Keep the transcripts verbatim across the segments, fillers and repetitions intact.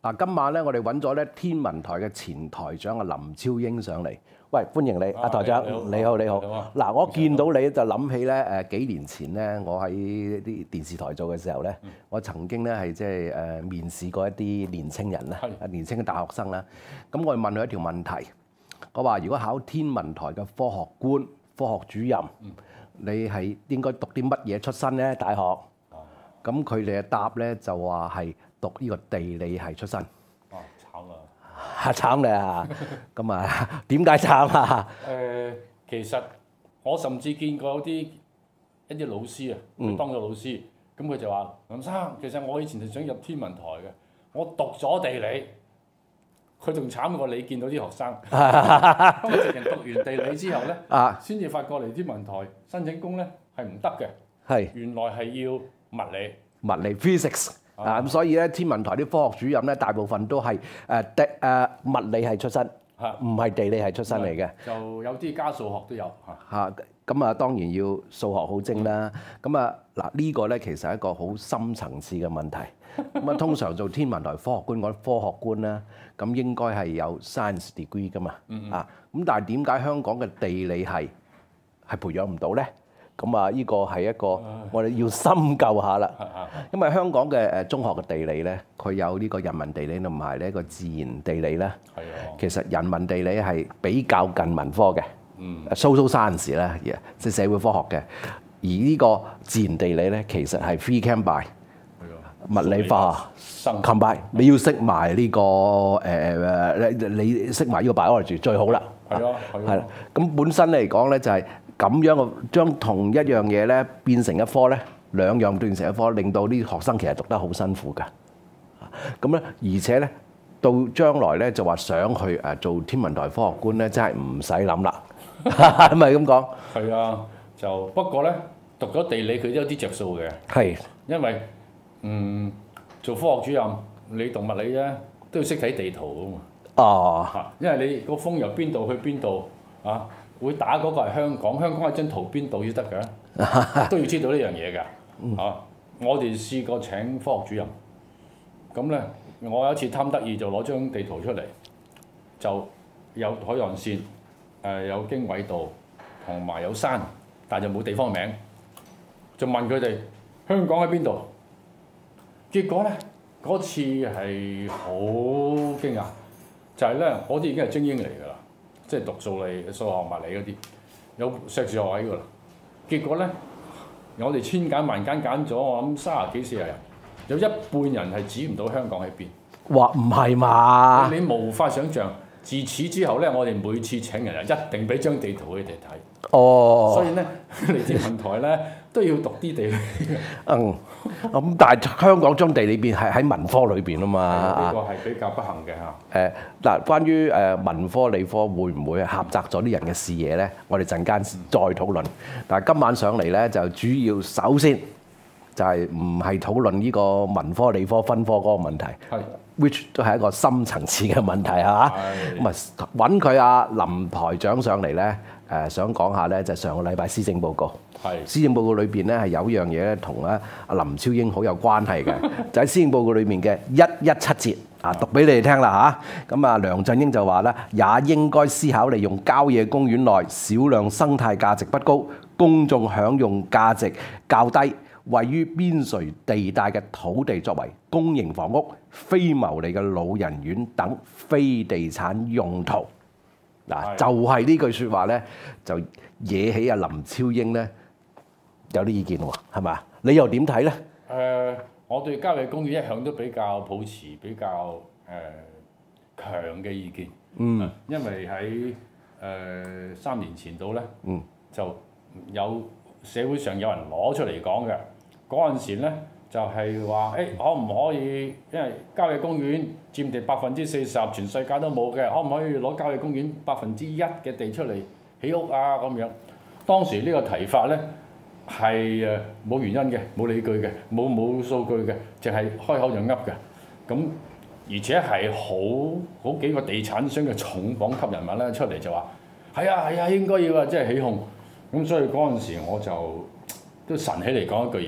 嗱，今晚咧我哋揾咗咧天文台嘅前台長阿林超英上嚟。喂，歡迎你，阿台長，你好，你好。嗱，我見到你就諗起咧誒幾年前咧，我喺啲電視台做嘅時候咧，我曾經咧係即係誒面試過一啲年青人啦，年青嘅大學生啦。咁我問佢一條問題，我話如果考天文台嘅科學官、科學主任，你係應該讀啲乜嘢出身咧？大學？咁佢哋嘅答咧就話係讀呢個地理系出身。 哦，慘啊！ 嚇慘你啊！咁啊，點解慘啊？ 誒，其實我甚至見過有啲一啲老師啊，佢當咗老師，咁佢就話：林生，其實我以前就想入天文台嘅，我讀咗地理，佢仲慘過你見到啲學生。咁我直情讀完地理之後咧，先至發覺嚟天文台申請工咧係唔得嘅。 係原來係要物理， 物理 physics 啊，咁所以咧天文台啲科學主任咧大部分都係誒地誒物理系出身，唔係地理系出身嚟嘅。 就有啲加數學都有嚇。 嚇，咁啊當然要數學好精啦。咁啊嗱呢個咧其實係一個好深層次嘅問題。咁啊通常做天文台科學官嗰啲科學官咧，咁應該係有 science degree 噶嘛。啊咁但係點解香港嘅地理系係培養唔到咧？咁啊，呢個係一個我哋要深究下啦。因為香港嘅誒中學嘅地理咧，佢有呢個人文地理同埋呢個自然地理咧。係啊。其實人文地理係比較近文科嘅，嗯，social science 啦，即係社會科學嘅。而呢個自然地理咧，其實係 free can by 物理化 combine，你要識埋呢個誒誒，你識埋呢個 biology 最好啦。 係啊， 係啦。咁本身嚟講咧，就係咁樣嘅將同一樣嘢咧變成一科咧，兩樣變成一科，令到啲學生其實讀得好辛苦㗎。咁咧，而且咧到將來咧就話想去誒做天文台科學官咧，真係唔使諗啦，係咪咁講？ 係啊，就不過咧讀咗地理佢都有啲着數嘅。係，因為嗯做科學主任，你讀物理咧都要識睇地圖㗎嘛。哦。嚇，因為你個風由邊度去邊度啊？會打嗰個係香港，香港喺張圖邊度先得㗎，都要知道呢樣嘢㗎。啊，我哋試過請科學主任，咁咧我有一次貪得意就攞張地圖出嚟，就有海岸線，誒有經緯度，同埋有山，但係就冇地方名，就問佢哋香港喺邊度？結果咧嗰次係好驚訝，就係咧嗰啲已經係精英嚟㗎啦。即係讀數理、數學、物理嗰啲，有碩士學位㗎啦。結果咧，我哋千揀萬揀揀咗，我諗三十幾四十人，有一半人係指唔到香港喺邊。 哇！唔係嘛？ 你無法想像。自此之後咧，我哋每次請人啊，一定俾張地圖佢哋睇。哦。所以咧，嚟天文台咧都要讀啲地理。 嗯。咁但係香港將地理變係喺文科裏邊啊嘛。 呢個係比較不幸嘅嚇。 誒嗱，關於誒文科理科會唔會狹窄咗啲人嘅視野咧？我哋陣間再討論。但係今晚上嚟咧，就主要首先就係唔係討論呢個文科理科分科嗰個問題。係。which 都係一個深層次嘅問題係嘛？咁啊揾佢阿林台長上嚟咧，誒想講下咧就上個禮拜施政報告。係施政報告裏邊咧係有樣嘢咧同咧阿林超英好有關係嘅，就喺施政報告裏面嘅一一七節啊，讀俾你哋聽啦嚇。咁啊梁振英就話咧，也應該思考利用郊野公園內少量生態價值不高、公眾享用價值較低、位於邊陲地帶嘅土地作為公營房屋、非牟利嘅老人院等非地產用途。嗱，就係呢句説話咧，就惹起阿林超英咧有啲意見喎，係咪啊？你又點睇咧？ 誒，我對郊野公園一向都比較抱持比較誒強嘅意見。嗯，因為喺誒三年前度咧，嗯，就有社會上有人攞出嚟講嘅。嗰陣時咧就係話誒可唔可以，因為郊野公園佔地百分之四十，全世界都冇嘅，可唔可以攞郊野公園百分之一嘅地出嚟起屋啊咁樣？當時呢個提法咧係誒冇原因嘅，冇理據嘅，冇冇數據嘅，淨係開口就噏嘅。咁而且係好好幾個地產商嘅重磅級人物咧出嚟就話係啊係啊應該要啊，即係起哄。咁所以嗰陣時我就都神起嚟講一句嘢。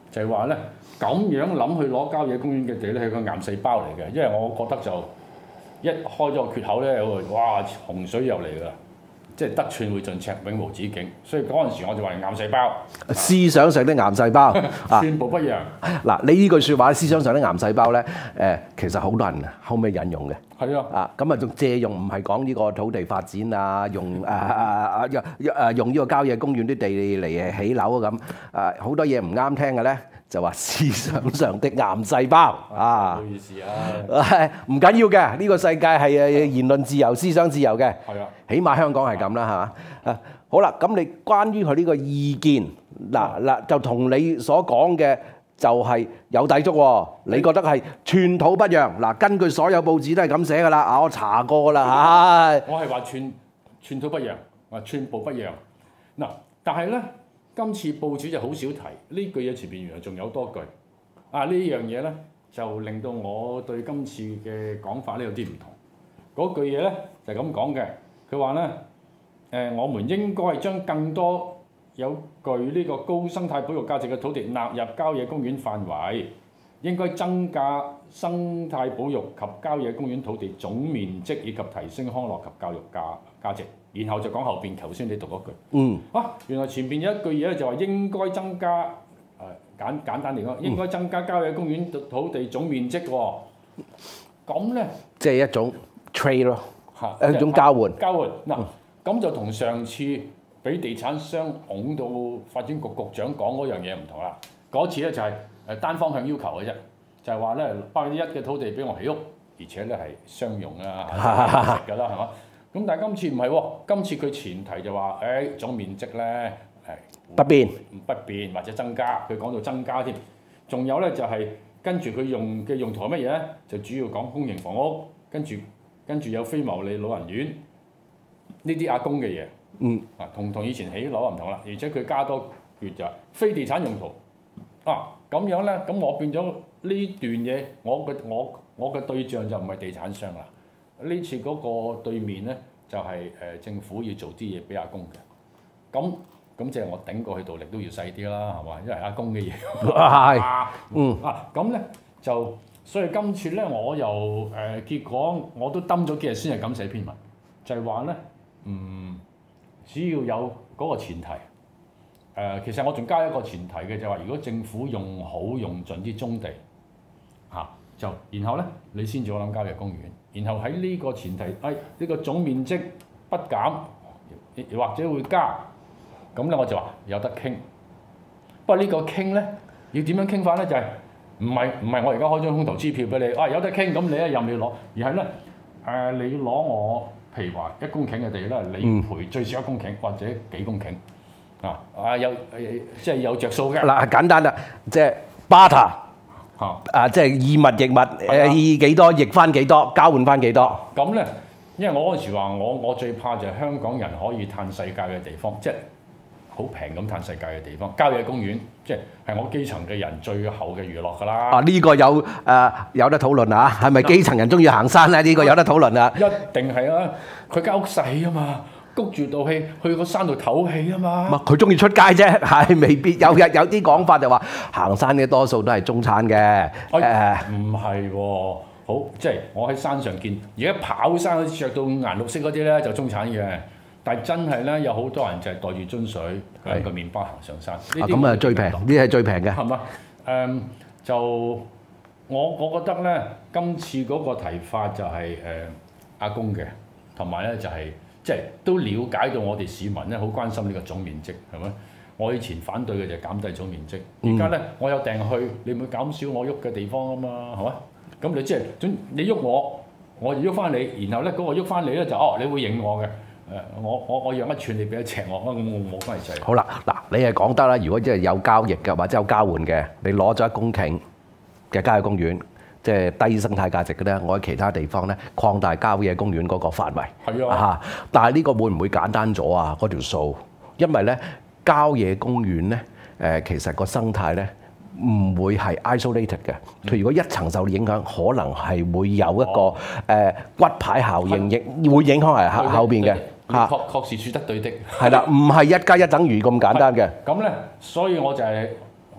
就係話咧咁樣諗去攞郊野公園嘅地咧係個癌細胞嚟嘅，因為我覺得就一開咗個缺口咧，有個哇洪水又嚟㗎啦。即係得寸會盡尺，永無止境。所以嗰陣時我就話癌細胞， 思想上的癌細胞， 寸步不讓。 嗱，你呢句説話，思想上的癌細胞咧，誒，其實好多人後尾引用嘅。 係啊， 啊，咁啊仲借用唔係講呢個土地發展啊，用誒誒誒誒用呢個郊野公園啲地嚟起樓啊咁，誒好多嘢唔啱聽嘅咧。就話思想上的癌細胞啊！ 唔好意思啊， 唔緊要嘅，呢個世界係誒言論自由、思想自由嘅。 係啊， 起碼香港係咁啦，係嘛？啊，好啦，咁你關於佢呢個意見，嗱嗱就同你所講嘅就係有抵觸喎。你覺得係寸土不讓？嗱，根據所有報紙都係咁寫㗎啦。啊，我查過㗎啦，唉。 我係話寸寸土不讓，話寸步不讓。嗱，但係咧。今次報紙就好少提呢句嘢，前邊原來仲有多句啊！呢樣嘢咧就令到我對今次嘅講法咧有啲唔同。嗰句嘢咧就係咁講嘅，佢話咧誒，我們應該係將更多有具呢個高生態保育價值嘅土地納入郊野公園範圍，應該增加生態保育及郊野公園土地總面積，以及提升康樂及教育價價值。然後就講後邊頭先你讀嗰句，嗯，啊，原來前邊有一句嘢咧就話應該增加，誒、呃、簡簡單嚟講，應該增加郊野公園土地總面積喎，咁咧， 即係一種 trade 咯，係一種交換。 交換嗱，咁、嗯、就同上次俾地產商拱到發展局局長講嗰樣嘢唔同啦。嗰次咧就係誒單方向要求嘅啫，就係話咧百分之一嘅土地俾我起屋，而且咧係商用啊，食㗎啦，係嘛？咁但係今次唔係喎，今次佢前提就話，誒、哎、總面積咧係不變， 不變或者增加，佢講到增加添。仲有咧就係、是、跟住佢用嘅用途係乜嘢咧？就主要講公營房屋，跟住跟住有非牟利老人院呢啲阿公嘅嘢。嗯，啊同同以前起樓唔同啦，而且佢加多句就係非地產用途。啊咁樣咧，咁我變咗呢段嘢，我嘅我我嘅對象就唔係地產商啦。呢次嗰個對面咧，就係、是、誒、呃、政府要做啲嘢俾阿公嘅，咁咁即係我頂過去度力都要細啲啦，係嘛？因為阿公嘅嘢，係，嗯啊，咁咧就所以今次咧我又誒、呃、結果我都蹲咗幾日先係咁寫篇文，就係話咧，嗯，只要有嗰個前提，誒、呃、其實我仲加一個前提嘅就係話，如果政府用好用盡啲棕地，嚇、啊、就然後咧你先至好諗郊野公園。然後喺呢個前提，誒、哎、呢、這個總面積不減，或者會加，咁咧我就話有得傾。不過呢個傾咧，要點樣傾法咧？就係唔係唔係我而家開張空頭支票俾你，啊有得傾，咁你一任你攞，而係咧誒你攞我，譬如話一公頃嘅地咧，你賠最少一公頃或者幾公頃，啊啊有即係有着數嘅。 嗱簡單啦，即係 barter。啊！即係以物易物，誒以幾多易翻幾多，交換翻幾多。 咁咧，因為我嗰陣時話我我最怕就係香港人可以嘆世界嘅地方，即係好平咁嘆世界嘅地方。郊野公園即係係我基層嘅人最後嘅娛樂㗎啦。啊！ 呢、這個有誒、呃、有得討論啊！係咪基層人中意行山咧？呢、這個有得討論啊！ 一定係啊！佢間屋細啊嘛。谷住道氣去個山度唞氣啊嘛！ 佢中意出街啫，係未必有日有啲講法就話行山嘅多數都係中產嘅。誒唔係喎，好即係我喺山上見，而家跑山嗰啲著到五顏六色嗰啲咧就中產嘅，但係真係咧有好多人就係袋住樽水，攞個麵包行上山。 啊咁啊最平，呢啲係最平嘅。 係嘛？誒、嗯、就我我覺得咧，今次嗰個提法就係、是、誒、呃、阿公嘅，同埋咧就係、是。即係都了解到我哋市民咧好關心呢個總面積係咪？我以前反對嘅就係減低總面積，而家咧我有訂去，你唔會減少我喐嘅地方啊嘛，係嘛？咁你即係總你喐我，我就喐翻你，然後咧嗰、那個喐翻你咧就哦，你會認我嘅，誒我我我讓一寸你俾一尺我，咁我冇關係制。 好啦，嗱你係講得啦，如果即係有交易嘅或者有交換嘅，你攞咗一公頃嘅郊野公園。即係低生態價值嘅咧，我喺其他地方咧擴大郊野公園嗰個範圍。係啊，嚇！但係呢個會唔會簡單咗啊？嗰條數，因為咧郊野公園咧，誒、呃、其實個生態咧唔會係 isolated 嘅。佢如果一層受影響，可能係會有一個誒、哦呃、骨牌效應，亦會影響係後後邊嘅。嚇， 確確實説得對的。 係啦，唔係一加一等於咁簡單嘅。 咁咧，所以我就係、是。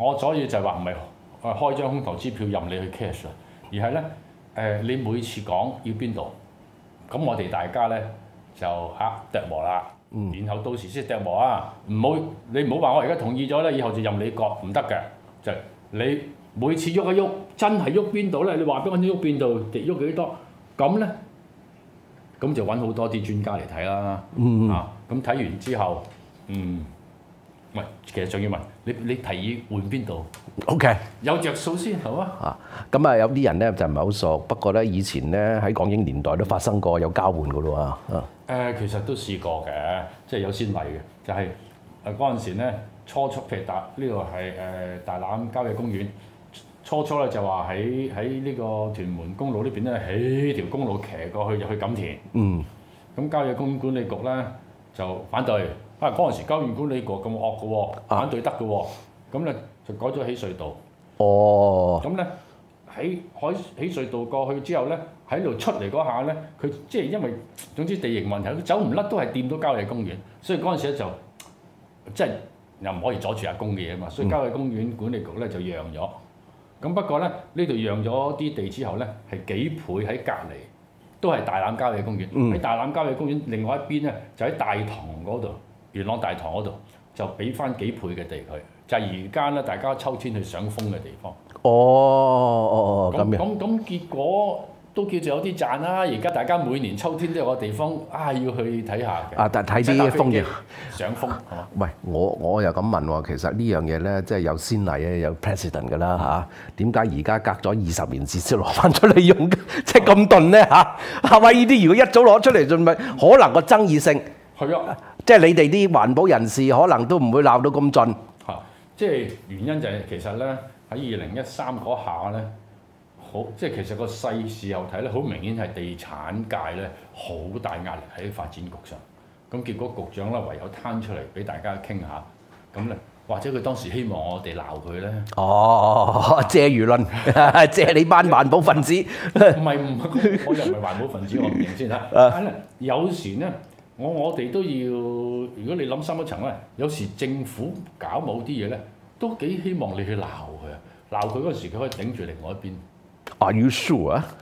我所以就係話唔係誒開張空頭支票任你去 cash 啊，而係咧誒你每次講要邊度，咁我哋大家咧就啊琢磨啦，嗯、然後到時先琢磨啊，唔好你唔好話我而家同意咗咧，以後就任你割，唔得嘅，就係、你每次喐一喐，真係喐邊度咧？你話俾我知喐邊度，喐幾多，咁咧咁就揾好多啲專家嚟睇啦，嗯、啊咁睇完之後，嗯。唔係，其實仲要問你，你提議換邊度 ？OK， 有着數先好啊。 啊，咁啊有啲人咧就唔係好熟，不過咧以前咧喺港英年代都發生過有交換噶咯喎。啊， 誒其實都試過嘅，即係有先例嘅，就係誒嗰陣時咧初初譬如大呢度係誒大欖郊野公園，初初咧就話喺喺呢個屯門公路呢邊咧起條公路騎過去入去錦田。嗯。咁郊野公園管理局咧就反對。啊！嗰陣時郊野管理局咁惡嘅喎，反對得嘅喎，咁咧就改咗起隧道。哦。咁咧喺海起隧道過去之後咧，喺度出嚟嗰下咧，佢即係因為總之地形問題，佢走唔甩都係掂到郊野公園，所以嗰陣時咧就即係又唔可以阻住阿公嘅嘢嘛，所以郊野公園管理局咧就讓咗。咁不過咧呢度讓咗啲地之後咧，係幾倍喺隔離都係大欖郊野公園。喺、嗯、大欖郊野公園另外一邊咧就喺大棠嗰度。元朗大棠嗰度就俾翻幾倍嘅地佢，就係而家咧大家秋天去賞楓嘅地方。哦哦哦，咁咁咁結果都叫做有啲賺啦。而家大家每年秋天都有個地方啊要去睇下嘅。啊，但睇啲楓葉賞楓。 喂，我我又咁問喎，其實呢樣嘢咧即係有先例嘅，有 precedent 㗎啦嚇。點解而家隔咗二十年至先攞翻出嚟用，即係咁鈍咧嚇？係咪呢啲如果一早攞出嚟，仲咪可能個爭議性？係啊。即係你哋啲環保人士可能都唔會鬧到咁盡。 嚇，即係原因就係其實咧喺二零一三嗰下咧，好即係其實個細事後睇咧，好明顯係地產界咧好大壓力喺發展局上。咁結果局長咧唯有攤出嚟俾大家傾下，咁咧或者佢當時希望我哋鬧佢咧。 哦，借輿論，借你班環保分子。唔係唔係，我又唔係環保分子，我唔認先嚇。但係咧有時咧。我我哋都要，如果你諗深一層咧，有時政府搞某啲嘢咧，都幾希望你去鬧佢啊！鬧佢嗰時，佢可以頂住另外一邊。 Are you sure 啊？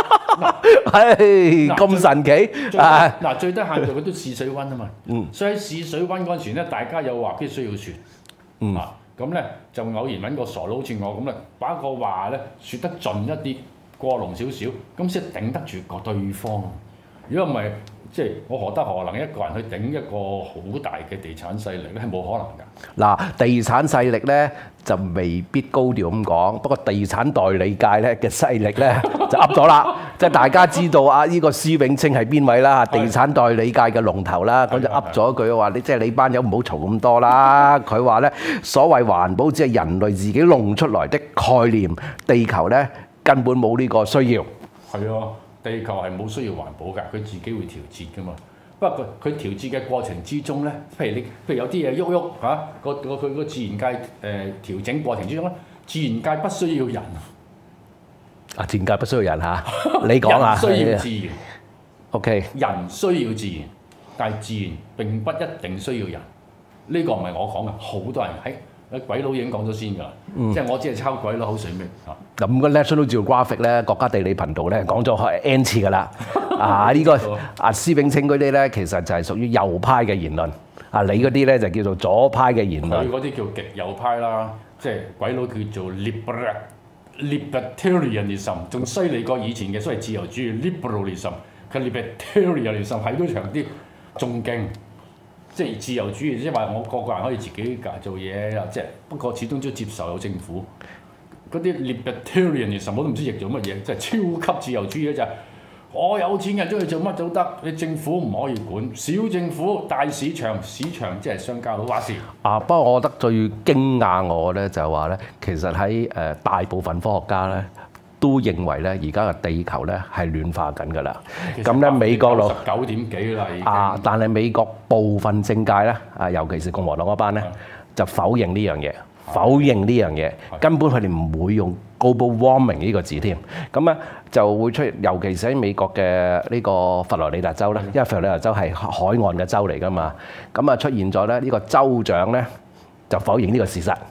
係咁神奇啊！ 嗱，最低限度佢都試水溫啊嘛。嗯。所以喺試水溫嗰陣時咧，大家有話必須要説。嗯。啊，咁咧就偶然揾個傻佬好似我咁咧，把個話咧説得盡一啲，過濃少少，咁先頂得住個對方。如果唔係，即係我何德何能一個人去頂一個好大嘅地產勢力咧，係冇可能㗎。 嗱，地產勢力咧就未必高調咁講，不過地產代理界咧嘅勢力咧就噏咗啦。即係大家知道啊，呢個施永青係邊位啦？地產代理界嘅龍頭啦，咁就噏咗一句話：你即係你班友唔好嘈咁多啦。佢話咧，所謂環保只係人類自己弄出來的概念，地球咧根本冇呢個需要。 係啊。地球係冇需要環保㗎，佢自己會調節㗎嘛。不過佢佢調節嘅過程之中咧，譬如你譬如有啲嘢喐喐嚇，個個佢個自然界誒、呃、調整過程之中咧，自然界不需要人。 啊，自然界不需要人嚇，你講啊。 人需要自然。 OK。 人需要自然，但係自然並不一定需要人。呢、這個唔係我講嘅，好多人喺。鬼佬已經講咗先㗎啦，嗯、即係我只係抄鬼佬口水咩嚇。咁個 National Geographic 咧，國家地理頻道咧講咗係 N 次㗎啦。啊，呢、這個啊施永青嗰啲咧，其實就係屬於右派嘅言論。啊，你嗰啲咧就叫做左派嘅言論。 佢嗰啲叫極右派啦，即係鬼佬叫做 liberal libertarianism， 仲犀利過以前嘅所謂自由主義 liberalism。佢 libertarianism 係都長啲，仲勁。即係自由主義，即係話我個個人可以自己做嘢，即係不過始終都接受有政府嗰啲 libertarianism，我都唔知譯做乜嘢，即係超級自由主義咧就係、是、我有錢人中意做乜都得，你政府唔可以管，小政府大市場，市場即係商家佬話事。 啊，不過我覺得最驚訝我咧就係話咧，其實喺誒大部分科學家咧，都認為咧，而家嘅地球咧係暖化緊㗎啦。咁咧美國咯， 十九點幾啦已經。 啊，但係美國部分政界咧，啊，尤其是共和黨嗰班咧，就否認呢樣嘢，否認呢樣嘢，根本佢哋唔會用 global warming 呢個字添。咁咧就會出現，尤其是喺美國嘅呢個佛羅里達州咧，因為佛羅里達州係海岸嘅州嚟㗎嘛。咁啊出現咗咧，呢個州長咧就否認呢個事實。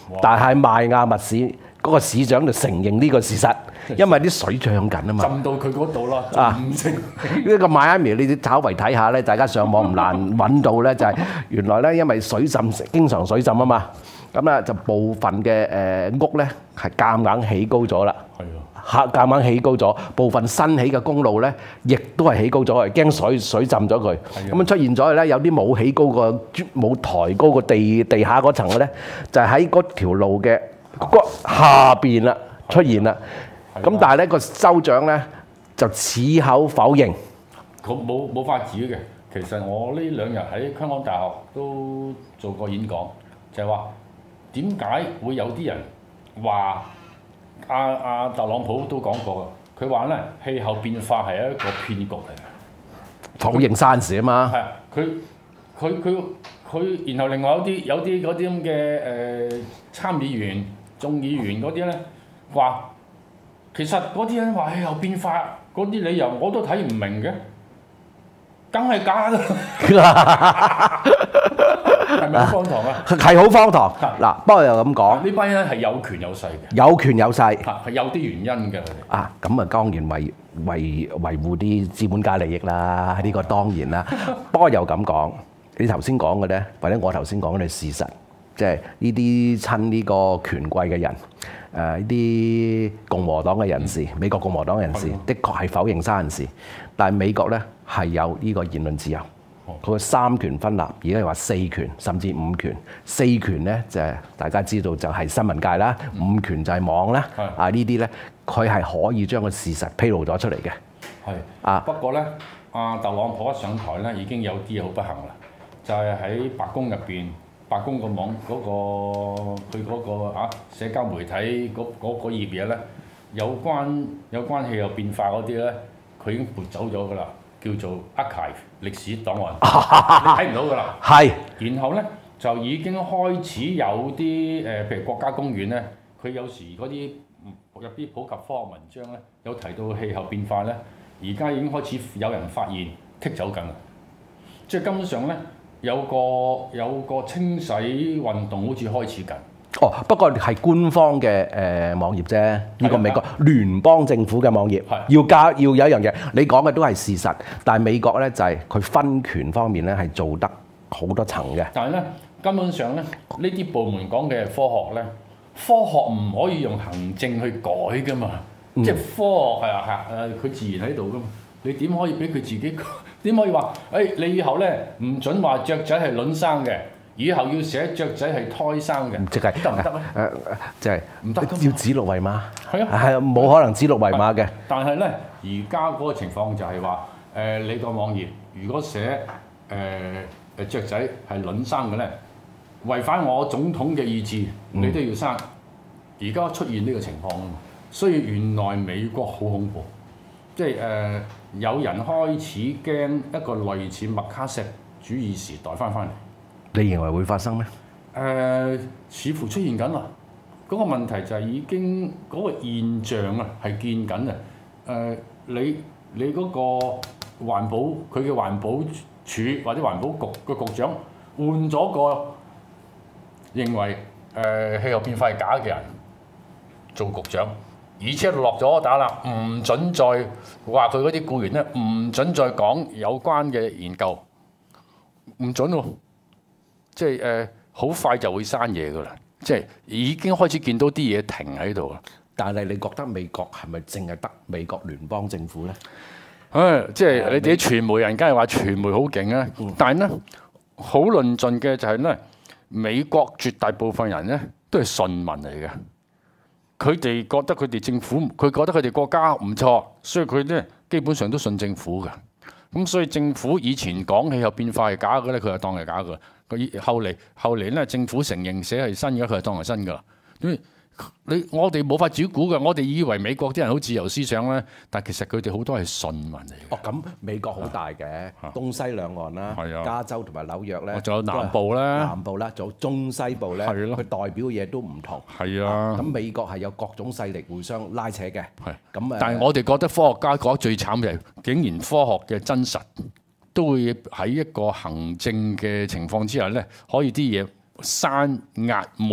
但係邁亞密市嗰個市長就承認呢個事實，因為啲水漲緊啊嘛， 浸到佢嗰度啦。 啊，呢個邁阿密你稍為睇下咧，大家上網唔難揾到咧，就係原來咧因為水浸，經常水浸啊嘛，咁咧就部分嘅誒屋咧係夾硬起高咗啦。係啊。嚇！夾硬起高咗，部分新起嘅公路咧，亦都係起高咗，驚水水浸咗佢。咁樣出現咗咧，有啲冇起高個冇抬高個地地下嗰層嘅咧，就係喺嗰條路嘅下邊啦出現啦。咁但係咧個州長咧就矢口否認。 佢冇冇法子嘅。其實我呢兩日喺香港大學都做過演講，就係話點解會有啲人話？阿阿特朗普都講過嘅，佢話咧氣候變化係一個騙局嚟嘅， 否認山事啊嘛。 係啊，佢佢佢佢，然後另外有啲有啲嗰啲咁嘅誒參議員、眾議員嗰啲咧話，其實嗰啲人話氣候變化嗰啲理由我都睇唔明嘅，梗係假㗎。係咪好荒唐啊？ 係好荒唐。嗱，不過又咁講， 呢班人係有權有勢嘅， 有權有勢， 係有啲原因嘅。 啊，咁啊當然維維維護啲資本家利益啦，呢個當然啦。不過又咁講，你頭先講嘅咧，或者我頭先講嘅係事實，即係呢啲親呢個權貴嘅人，誒呢啲共和黨嘅人士，美國共和黨人士，的確係否認山事，但係美國咧係有呢個言論自由。佢個三權分立，而家係話四權甚至五權。四權咧就係大家知道就係新聞界啦，五權就係網啦。啊呢啲咧，佢係可以將個事實披露咗出嚟嘅。 係啊，不過咧，阿特朗普一上台咧，已經有啲嘢好不幸啦，就係喺白宮入邊，白宮個網嗰個佢嗰個啊社交媒體嗰嗰嗰頁嘢咧，有關有關氣候變化嗰啲咧，佢已經撥走咗㗎啦。叫做 archive 歷史檔案，你睇唔到㗎啦。係。然後咧就已經開始有啲誒、呃，譬如國家公園咧，佢有時嗰啲入啲普及科學文章咧，有提到氣候變化咧，而家已經開始有人發現剔走緊啦。即係根本上咧有個有個清洗運動好似開始緊。 哦，不過係官方嘅誒、呃、網頁啫，呢、呢個美國聯邦政府嘅網頁，要加要有一樣嘢，你講嘅都係事實，但係美國咧就係、是、佢分權方面咧係做得好多層嘅。但係咧根本上咧呢啲部門講嘅係科學咧，科學唔可以用行政去改㗎嘛，嗯、即係科學係係誒佢自然喺度㗎嘛，你點可以俾佢自己點可以話誒、哎、你以後咧唔準話雀仔係卵生嘅？以後要寫雀仔係胎生嘅，即係得唔得咧？誒誒，即係唔得，要指鹿為馬。係啊，係啊，冇可能指鹿為馬嘅。但係咧，而家嗰個情況就係話，誒你個網頁如果寫誒誒雀仔係卵生嘅咧，違反我總統嘅意志，你都要生。而家出現呢個情況啊嘛，所以原來美國好恐怖，即係誒有人開始驚一個類似麥卡錫主義時代翻返嚟。你認為會發生咩？誒、呃，似乎出現緊啦。嗰、那個問題就係已經嗰、那個現象啊，係見緊啊。誒、呃，你你嗰個環保佢嘅環保署或者環保局嘅局長換咗個認為誒、呃、氣候變化係假嘅人做局長，而且落咗打啦，唔準再話佢嗰啲僱員咧，唔準再講有關嘅研究，唔準喎。即係誒，好、呃、快就會刪嘢㗎啦！即係已經開始見到啲嘢停喺度啦。但係你覺得美國係咪淨係得美國聯邦政府咧？誒，即係你哋啲傳媒人，梗係話傳媒好勁啊！嗯、但係咧，好論盡嘅就係咧，美國絕大部分人咧都係順民嚟嘅。佢哋覺得佢哋政府，佢覺得佢哋國家唔錯，所以佢咧基本上都信政府㗎。咁所以政府以前講氣候變化係假嘅咧，佢就當係假嘅。佢後嚟後嚟咧，政府承認寫係新嘅，佢就當係新㗎啦。你我哋冇法子估嘅，我哋以為美國啲人好自由思想咧，但其實佢哋好多係順民嚟嘅。哦，咁美國好大嘅，啊、東西兩岸啦，啊、加州同埋紐約咧，仲有南部啦，南部啦，仲有中西部咧，佢代表嘅嘢都唔同。係啊，咁、啊、美國係有各種勢力互相拉扯嘅。係咁誒，但係我哋覺得科學家覺得最慘嘅係，竟然科學嘅真實都會喺一個行政嘅情況之下咧，可以啲嘢刪壓沒。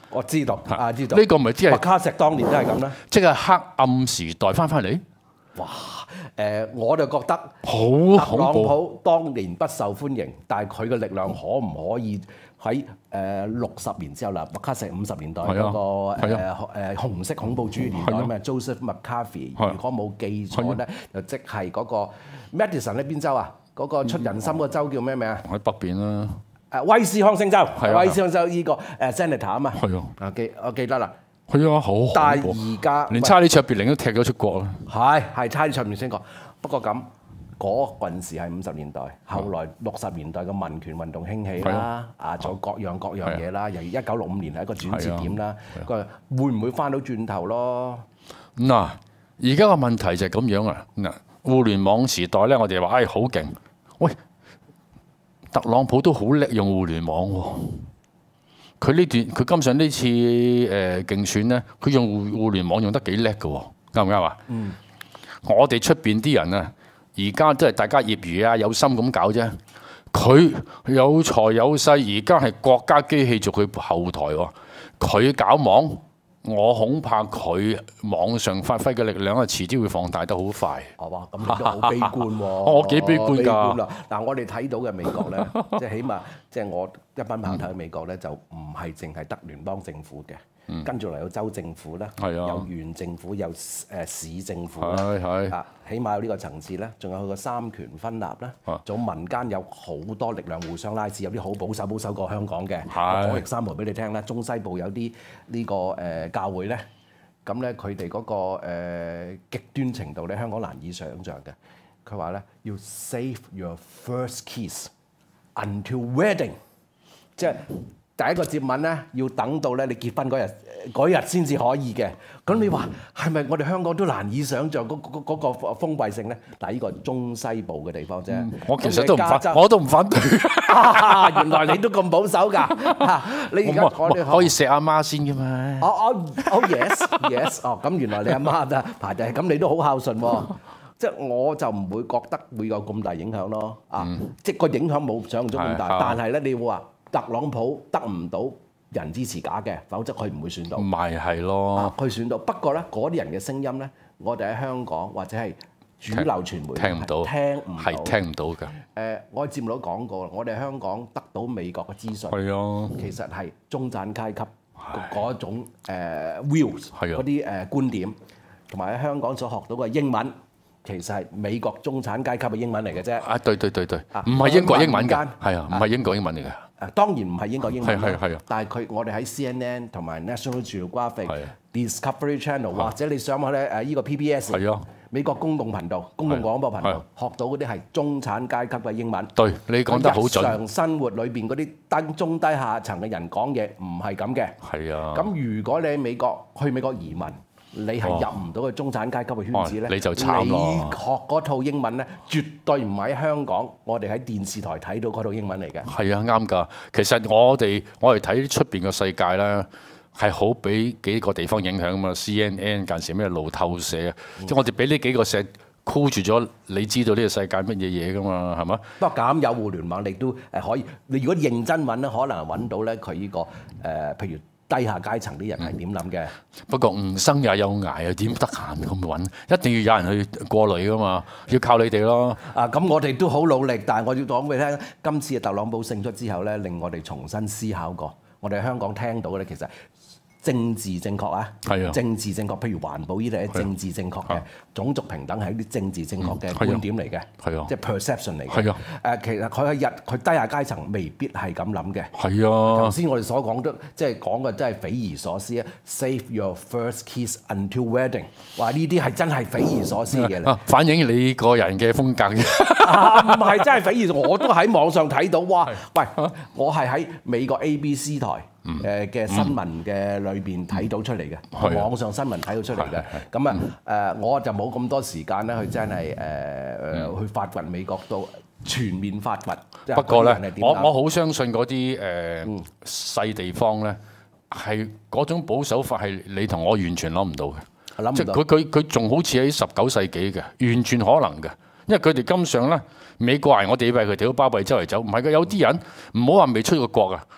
我知道啊，知道。 呢個咪即係麥卡錫當年都係咁啦。 即係黑暗時代翻翻嚟。 哇！誒，我就覺得好特朗普當年不受歡迎，但係佢嘅力量可唔可以喺誒六十年之後啦？麥卡錫五十年代嗰個誒誒紅色恐怖主義年代咩 ？Joseph McCarthy，如果冇記錯咧，就即係嗰個 Madison 喺邊州啊？嗰個出人參嗰個州叫咩名啊？ 喺北邊啦。 誒威斯康星州，威斯康州依個誒 Senator 啊嘛。係啊。啊記我記得啦。 係啊，好恐怖。 但係而家連查理卓別靈都踢咗出國啦。 係係查理卓別靈先講，不過咁嗰陣時係五十年代，後來六十年代嘅民權運動興起啦，啊做各樣各樣嘢啦，由一九六五年係一個轉折點啦。佢會唔會翻到轉頭咯？ 嗱，而家個問題就係咁樣啊！嗱，互聯網時代咧，我哋話唉好勁，喂，特朗普都好叻用互聯網喎。佢呢段佢今上呢次誒競選咧，佢用互互聯網用得幾叻嘅喎，啱唔啱啊？嗯。我哋出邊啲人啊，而家都係大家業餘啊，有心咁搞啫。佢有財有勢，而家係國家機器做佢後台喎。佢搞網，我恐怕佢網上發揮嘅力量啊，遲啲會放大得好快。 係嘛？咁你都好悲觀喎。 我幾悲觀㗎。 嗱，我哋睇到嘅美國咧，即係起碼，即係我一班朋友睇美國咧，就唔係淨係得聯邦政府嘅。跟住嚟有州政府啦，有縣政府，有誒市政府啦，啊，起碼有呢個層次咧，仲有佢個三權分立啦，仲有民間有好多力量互相拉扯，有啲好保守保守過香港嘅，我講三毫俾你聽啦，中西部有啲呢個誒教會咧，咁咧佢哋嗰個誒極端程度咧，香港難以想像嘅。佢話咧要 save your first kiss until wedding， 即係。第一個接吻咧，要等到咧你結婚嗰日嗰日先至可以嘅。咁你話係咪我哋香港都難以想像嗰嗰嗰個封閉性咧？但係呢個中西部嘅地方啫。我其實都唔反，我都唔反對。原來你都咁保守㗎？你而家我哋可以錫阿媽先㗎嘛？ 哦哦哦 yes yes 哦，咁原來你阿媽啊排第，咁你都好孝順喎。即係我就唔會覺得會有咁大影響咯。啊，即係個影響冇想象中咁大，但係咧你會話。特朗普得唔到人支持假嘅，否則佢唔會選到。 咪係咯， 佢選到。不過咧，嗰啲人嘅聲音咧，我哋喺香港或者係主流傳媒聽唔到， 聽唔到， 係聽唔到㗎。 誒，我喺節目都講過，我哋香港得到美國嘅資訊，其實係中產階級嗰種誒 views 嗰啲誒觀點，同埋喺香港所學到嘅英文，其實係美國中產階級嘅英文嚟嘅啫。啊， 對對對對，唔係英國英文㗎，係啊，唔係英國英文嚟㗎。 誒當然唔係英國英文啦， 係但係佢我哋喺 C N N 同埋 National Geographic、Discovery Channel 或者你上去咧誒依個 P B S 美國公共頻道、公共廣播頻道學到嗰啲係中產階級嘅英文。 對，你講得好準。 日常生活裏邊嗰啲低中低下層嘅人講嘢唔係咁嘅。 係啊。 咁如果你喺美國去美國移民，你係入唔到個中產階級嘅圈子咧， 你就慘咯。 你學嗰套英文咧，絕對唔係喺香港我哋喺電視台睇到嗰套英文嚟嘅。係啊，啱㗎。其實我哋我哋睇出邊嘅世界咧，係好俾幾個地方影響啊嘛。C N N 近時咩路透社啊，即係、嗯、我哋俾呢幾個社箍住咗，你知道呢個世界乜嘢嘢㗎嘛，係嘛？ 不過咁有互聯網，你都誒可以。你如果認真揾咧，可能揾到咧佢呢個誒、呃，譬如。低下階層啲人係點諗嘅？ 不過吳生也有捱啊，點得閒咁揾？一定要有人去過濾噶嘛，要靠你哋咯。 啊，咁我哋都好努力，但係我要講俾你聽，今次特朗普勝出之後咧，令我哋重新思考過，我哋香港聽到嘅咧，其實政治正確啊， 係啊， 政治正確，譬如環保呢啲係政治正確嘅，種族平等係一啲政治正確嘅觀點嚟嘅， 係啊， 即係 perception 嚟嘅。 係啊， 誒，其實佢係日佢低下階層未必係咁諗嘅。 係啊， 頭先我哋所講都即係講嘅真係匪夷所思啊 ！Save your first kiss until wedding， 話呢啲係真係匪夷所思嘅咧。 反映你個人嘅風格嘅， 唔係真係匪夷，我都喺網上睇到，哇！喂，我係喺美國 A B C 台。誒嘅新聞嘅裏邊睇到出嚟嘅，嗯、網上新聞睇到出嚟嘅，咁啊誒，我就冇咁多時間咧去真係誒誒去發掘美國到全面發掘。 不過咧，我我好相信嗰啲誒細地方咧，係嗰種保守法係你同我完全諗唔到嘅，即係佢佢佢仲好似喺十九世紀嘅，完全可能嘅，因為佢哋今上咧美國人，我哋以為佢哋好巴閉周圍走，唔係嘅，有啲人唔好話未出過國啊。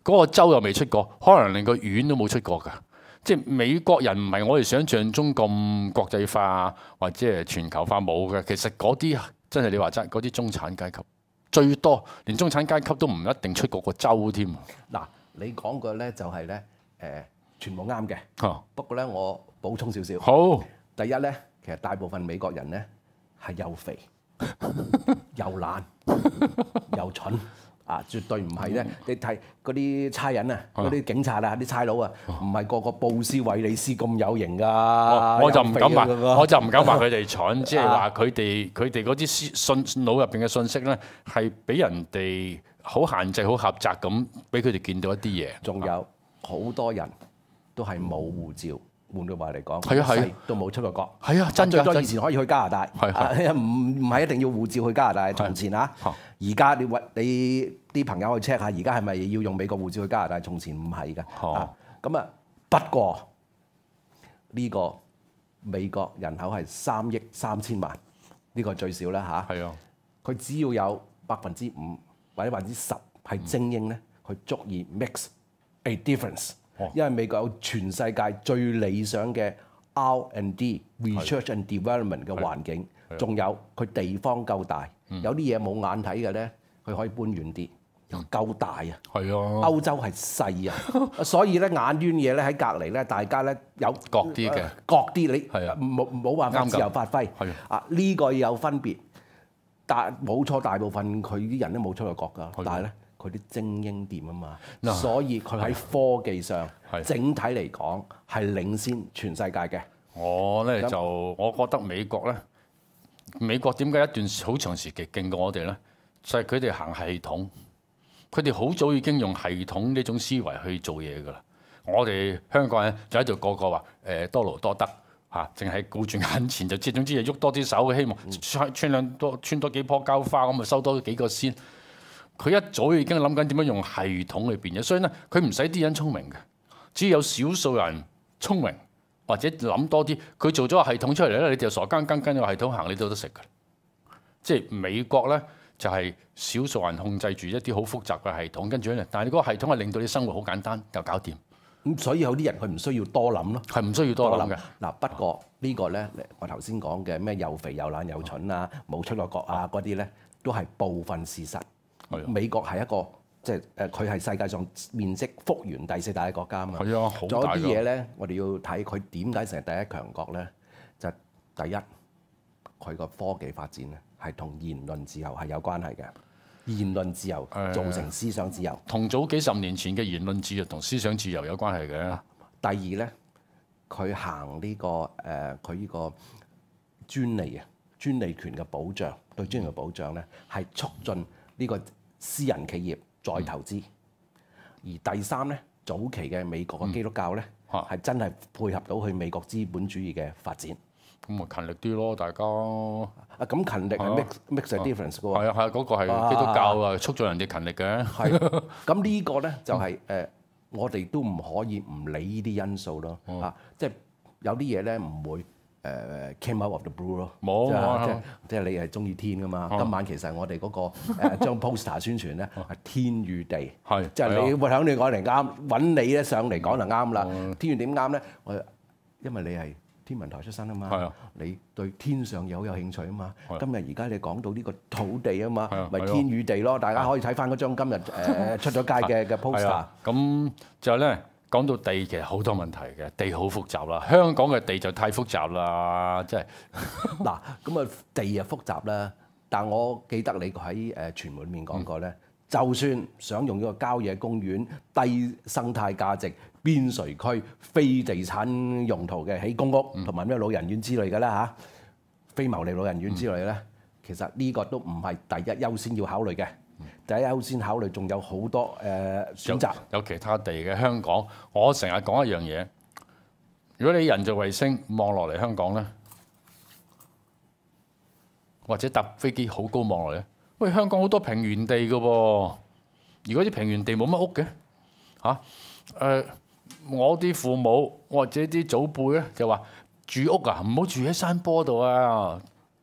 嗰個州又未出過，可能連個縣都冇出過㗎。即係美國人唔係我哋想象中咁國際化或者係全球化冇嘅。其實嗰啲真係你話齋，嗰啲中產階級最多，連中產階級都唔一定出過個州添。 嗱，你講嘅咧就係咧誒，全部啱嘅。啊、不過咧，我補充少少。 好， 第一咧，其實大部分美國人咧係又肥又懶又蠢。啊，絕對唔係咧！你睇嗰啲差人啊，嗰啲警察啊，啲差佬啊，唔係個個布斯韋利斯咁有型噶。 我就唔敢話，我就唔敢話佢哋蠢，即係話佢哋佢哋嗰啲信腦入邊嘅信息咧，係俾人哋好限制、好狹窄咁，俾佢哋見到一啲嘢。仲有好多人都係冇護照。換句話嚟講， 係啊係都冇出過國。 係啊，真最多以前可以去加拿大， 係唔唔係一定要護照去加拿大。從前啊，而家你揾你啲朋友去 check 下，而家係咪要用美國護照去加拿大？從前唔係㗎。咁啊，不過呢個美國人口係三億三千萬，呢個最少啦嚇。係啊，佢只要有百分之五或者百分之十係精英咧，佢足以 makes a difference。因為美國有全世界最理想嘅 R and D research and development 嘅環境，仲有佢地方夠大，有啲嘢冇眼睇嘅咧，佢可以搬遠啲，又夠大啊！係啊，歐洲係細啊，所以咧眼冤嘢咧喺隔離咧，大家咧有各啲嘅， 各啲你冇冇辦法自由發揮啊！呢個有分別，但冇錯，大部分佢啲人都冇出過國㗎，但係咧。佢啲精英店啊嘛，啊所以佢喺科技上整體嚟講係領先全世界嘅。 我咧就我覺得美國咧，美國點解一段好長時期勁過我哋咧？就係佢哋行系統，佢哋好早已經用系統呢種思維去做嘢㗎啦。我哋香港人就喺度個個話誒多勞多得嚇，淨係顧住眼前就即係總之係喐多啲手，希望穿穿兩多穿多幾棵膠花咁啊收多幾個先。佢一早已經諗緊點樣用系統裏邊嘅，所以咧佢唔使啲人聰明嘅，只要有少數人聰明或者諗多啲，佢做咗個系統出嚟咧，你就傻更更跟個系統行，你都得食嘅。即係美國咧就係少數人控制住一啲好複雜嘅系統，跟住咧，但係你嗰個系統係令到你生活好簡單就搞掂。 咁所以有啲人佢唔需要多諗咯， 係唔需要多諗嘅。 嗱，不過呢個咧，我頭先講嘅咩又肥又懶又蠢啊，冇出過國啊嗰啲咧，都係部分事實。美國係一個即係誒，佢係世界上面積幅員第四大嘅國家啊嘛。係啊，好大㗎。仲有啲嘢咧，我哋要睇佢點解成日第一強國咧？就係、第一，佢個科技發展咧係同言論自由係有關係嘅。言論自由造成思想自由， 同早幾十年前嘅言論自由同思想自由有關係嘅。 第二咧，佢行呢、呢個誒，佢、呃、呢個專利啊，專利權嘅保障，對專利嘅保障咧係促進呢個私人企業再投資。嗯、而第三咧，早期嘅美國嘅基督教咧係、嗯、真係配合到去美國資本主義嘅發展。 咁咪勤力啲咯，大家啊咁勤力係 make make a difference 嘅喎。 係啊係啊，嗰個係基督教啊，促進人哋勤力嘅。 係。咁呢個咧就係、是、誒、呃，我哋都唔可以唔理呢啲因素咯。嗯、啊，即係有啲嘢咧唔會誒、呃、came out of the blue 咯。冇啊！即係即係你係中意天㗎嘛？嗯、今晚其實我哋嗰、那個誒將、呃、poster 宣傳咧係天與地。係。即係你會響你講嚟啱，揾你咧上嚟講就啱啦。嗯、天與點啱咧？我因為你係天文台出身啊嘛，啊你對天上有有興趣啊嘛。啊今日而家你講到呢個土地啊嘛，咪、啊、天與地咯。大家可以睇翻嗰張今日誒、呃、出咗街嘅嘅 poster。咁就咧講到地，其實好多問題嘅，地好複雜啦。香港嘅地就太複雜啦，即係嗱咁啊地啊複雜啦。但我記得你喺誒傳媒裏面講過咧，嗯、就算想用呢個郊野公園、低生態價值、邊陲區、非地產用途嘅起公屋同埋咩老人院之類嘅啦嚇，非牟利老人院之類咧，嗯、其實呢個都唔係第一優先要考慮嘅。嗯、第一優先考慮仲有好多誒、呃、選擇有，有其他地嘅香港。我成日講一樣嘢，如果你人造衛星望落嚟香港咧，或者搭飛機好高望落嚟咧，喂，香港好多平原地嘅喎，如果啲平原地冇乜屋嘅嚇誒。呃我啲父母或者啲祖輩咧就話住屋啊，唔好住喺山坡度啊，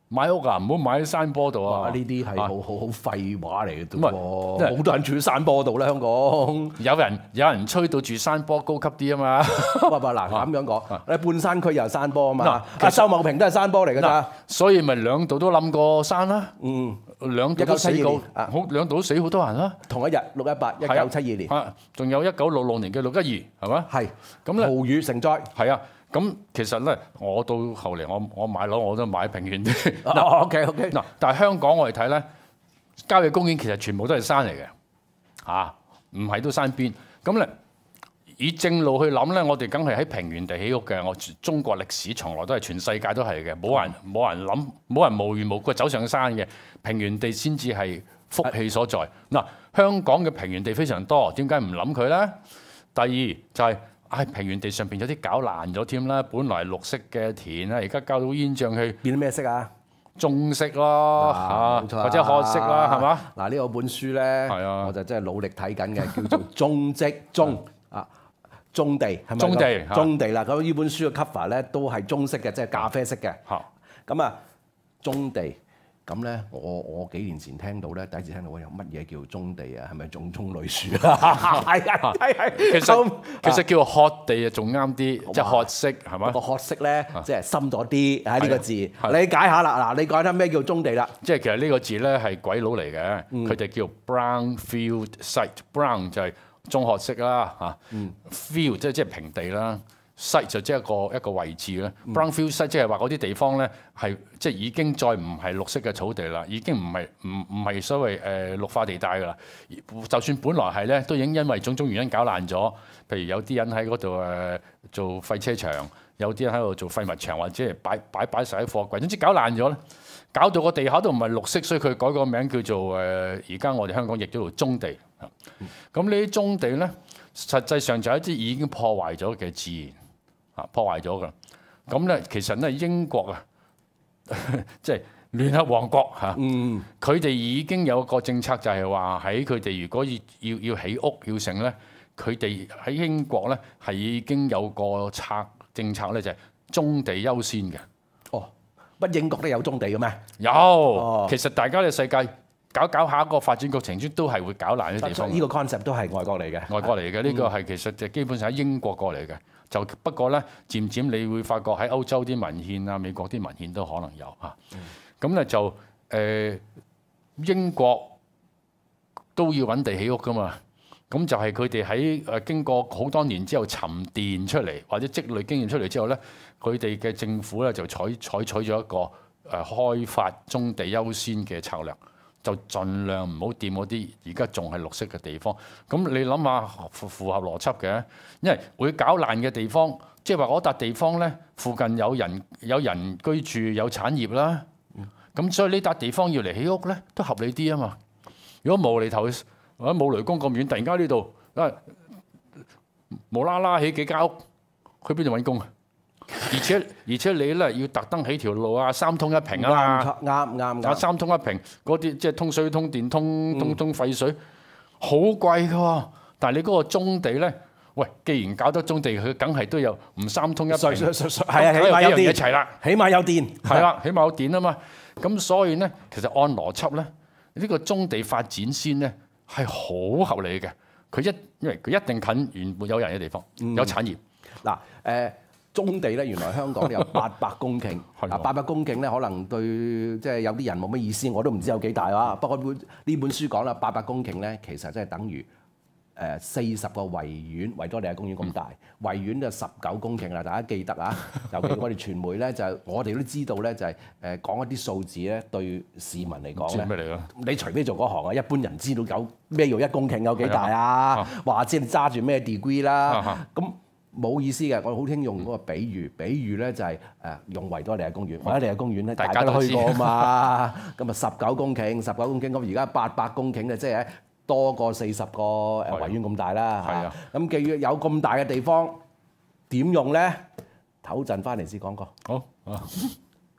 買屋啊，唔好買喺山坡度啊！ 呢啲係好好好廢話嚟嘅啫喎，好多人住喺山坡度啦，香港。 有人有人吹到住山坡高級啲啊嘛。 喂喂，嗱咁樣講，你半山區又係山坡啊嘛，阿秀茂坪都係山坡嚟㗎咋， 所以咪兩度都冧過山啦。 嗯， 兩度都死過，好兩度都死好多人啦。 同一日六一八，一九七二年， 啊，仲有一九六六年嘅六一二，係嘛？ 係。 咁咧， 豪雨成災。 係啊。咁其實咧，我到後嚟我我買樓我都買平原啲。 嗱，OK OK。 嗱，但係香港我哋睇咧，郊野公園其實全部都係山嚟嘅，嚇，唔係都山邊。咁咧，以正路去諗咧，我哋梗係喺平原地起屋嘅。我中國歷史從來都係全世界都係嘅，冇人冇人諗，冇人無緣無故走上山嘅。平原地先至係福氣所在。嗱，香港嘅平原地非常多，點解唔諗佢咧？第二就係、是。唉、哎，平原地上邊有啲搞爛咗添啦，本來綠色嘅田啦，而家搞到煙瘴氣， 變咗咩色啊？ 棕色咯，嚇、啊，或者褐色啦，係嘛？ 嗱，呢個本書咧， 啊、 我就真係努力睇緊嘅，叫做種植棕啊，棕地係咪？ 棕地， 棕地啦。咁呢本書嘅 cover 咧都係棕色嘅，即係咖啡色嘅。嚇，咁啊，棕地。咁咧，我我幾年前聽到咧，第一次聽到我有乜嘢叫棕地啊？係咪種棕櫚樹啊？係啊，係係。 其實其實叫褐地啊，仲啱啲，即係褐色係嘛？ 個褐色咧，即係深咗啲喺呢個字，理解下啦。嗱，你講得咩叫棕地啦？ 即係其實呢個字咧係鬼佬嚟嘅，佢哋叫 brown field site。brown 就係棕褐色啦，嚇。field 即係即係平地啦。site 就即係一個一個位置咧。brownfield site 即係話嗰啲地方咧係即係已經再唔係綠色嘅草地啦，已經唔係唔唔係所謂誒、呃、綠化地帶㗎啦。就算本來係咧，都已經因為種種原因搞爛咗。譬如有啲人喺嗰度誒做廢車場，有啲人喺度做廢物場，或者係擺擺擺曬喺貨櫃，總之搞爛咗咧，搞到個地下都唔係綠色，所以佢改個名叫做誒，而、呃、家我哋香港亦都叫棕地。咁呢啲棕地咧，實際上就係一啲已經破壞咗嘅自然。破壞咗㗎，咁咧其實咧英國啊，即係聯合王國嚇，佢哋、嗯、已經有個政策就係話喺佢哋如果要要要起屋要成咧，佢哋喺英國咧係已經有個策政策咧就係棕地優先嘅。 哦，乜英國都有棕地嘅咩？ 有，哦、其實大家嘅世界搞搞下個發展過程中都係會搞爛啲地方。 呢個 concept 都係外國嚟嘅， 外國嚟嘅呢個係其實就基本上喺英國過嚟嘅。就不過咧，漸漸你會發覺喺歐洲啲文獻啊、美國啲文獻都可能有嚇。咁咧、嗯、就誒、呃、英國都要揾地起屋噶嘛。咁就係佢哋喺誒經過好多年之後沉澱出嚟，或者積累經驗出嚟之後咧，佢哋嘅政府咧就採採取咗一個誒開發棕地優先嘅策略。就盡量唔好掂嗰啲而家仲係綠色嘅地方。咁你諗下符符合邏輯嘅，因為會搞爛嘅地方，即係話嗰笪地方咧附近有人有人居住有產業啦。咁、嗯、所以呢笪地方要嚟起屋咧都合理啲啊嘛。如果無厘頭或者冇雷公咁遠，突然間呢度啊無啦啦起幾間屋，去邊度揾工啊？而且而且你咧要特登起條路啊，三通一平啊， 啱啱啱， 三通一平嗰啲即係通水、通電、通通通廢水，好貴㗎喎。但係你嗰個棕地咧，喂，既然搞得棕地，佢梗係都有唔三通一平， 係啊，起碼有電， 齊啦， 起碼有電， 係啦，起碼有電啊嘛。咁所以咧，其實按邏輯咧，呢個棕地發展先咧係好合理嘅。佢一因為佢一定近原本有人嘅地方，有產業。嗱誒、 嗯。棕地咧，原來香港有八百公頃。啊，八百公頃咧，可能對即係有啲人冇乜意思，我都唔知有幾大啊。不過本呢本書講啦，八百公頃咧，其實即係等於誒四十個維園維多利亞公園咁大。維園就十九公頃啦，大家記得啊。尤其我哋傳媒咧，就我哋都知道咧，就係誒講一啲數字咧，對市民嚟講咧， 咩嚟㗎？ 你除非做嗰行啊，一般人知道有咩叫一公頃有幾大啊？話知你揸住咩 degree 啦，咁。冇意思嘅，我好興用嗰個比喻，比喻咧就係誒用維多利亞公園，維多利亞公園咧大家都去過嘛，咁啊十九公頃，十九公頃，咁而家八百公頃嘅，即係多過四十個誒維園咁大啦嚇。咁既然有咁大嘅地方，點用咧？唞陣翻嚟先講過。 好啊。